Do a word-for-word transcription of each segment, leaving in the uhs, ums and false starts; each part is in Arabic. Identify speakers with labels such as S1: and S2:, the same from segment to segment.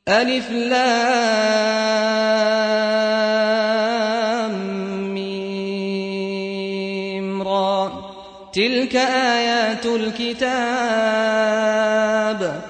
S1: ألف لام ميم را تلك آيات الكتاب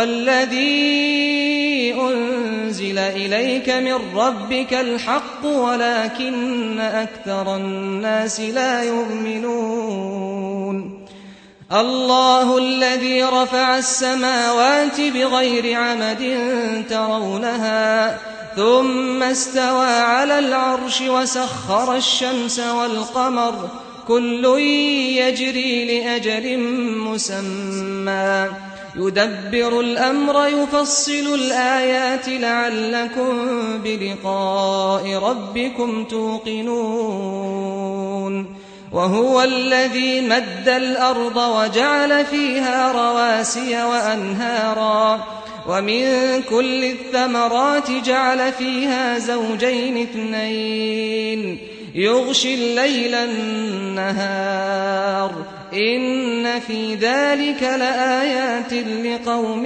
S1: والذي أنزل إليك من ربك الحق ولكن أكثر الناس لا يؤمنون الله الذي رفع السماوات بغير عمد ترونها ثم استوى على العرش وسخر الشمس والقمر كل يجري لأجل مسمى يدبر الأمر يفصل الآيات لعلكم بلقاء ربكم توقنون وهو الذي مد الأرض وجعل فيها رواسي وأنهارا ومن كل الثمرات جعل فيها زوجين اثنين يغشي الليل النهار إن في ذلك لآيات لقوم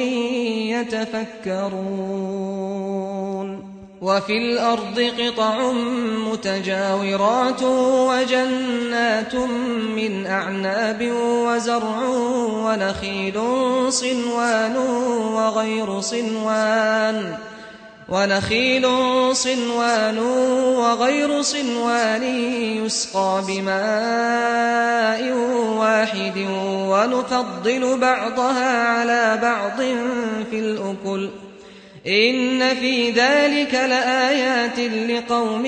S1: يتفكرون وفي الأرض قطع متجاورات وجنات من أعناب وزرع ونخيل صنوان وغير صنوان ونخيل صنوان وغير صنوان يسقى بماء واحد ونفضل بعضها على بعض في الأكل إن في ذلك لآيات لقوم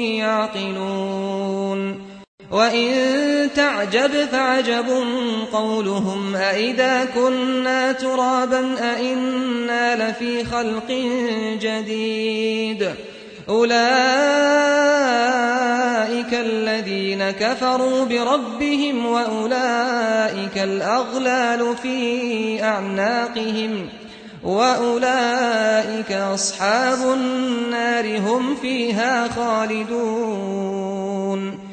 S1: يعقلون وإن تعجب فعجب قولهم أإذا كنا ترابا أإنا لفي خلق جديد أولئك الذين كفروا بربهم وأولئك الأغلال في أعناقهم وأولئك أصحاب النار هم فيها خالدون